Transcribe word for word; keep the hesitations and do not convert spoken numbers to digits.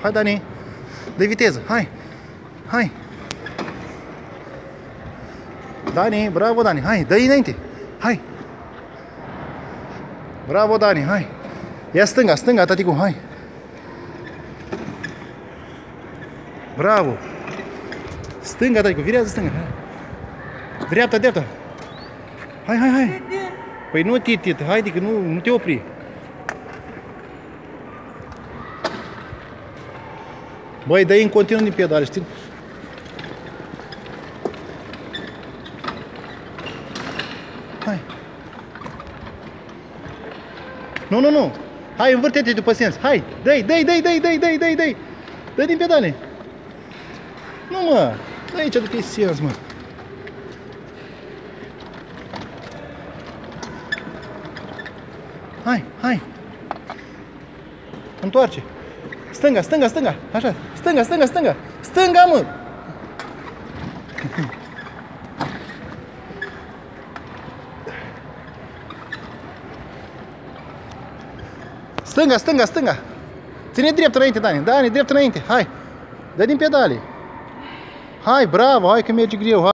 Hai, Dani. De viteză. Hai. Hai. Dani, bravo, Dani. Hai, dă-i înainte. Hai. Bravo, Dani, hai. Ia stânga, stânga, taticu, hai. Bravo. Stânga, taticu, virează stânga. Dreapta, dreapta. Hai, hai, hai. Păi nu, titit, haide că nu, nu te opri. Băi, dă-i în continuu din pedale, știi? Hai. Nu, nu, nu. Hai, învârte-te după sens. Hai, dă-i, dă-i, dă-i, dă-i, dă-i, dă-i, dă-i, dă-i. Dă din pedale. Nu, mă. Dă aici după sens, mă. Hai, hai. Întoarce. Stânga, stânga, stânga. Așa. Stânga, stânga, stânga. Stânga, mă. Stânga, stânga, stânga. Ține drept înainte, Dani. Dani, drept înainte. Hai. Dă din pedale. Hai, bravo. Hai că merge greu. Hai.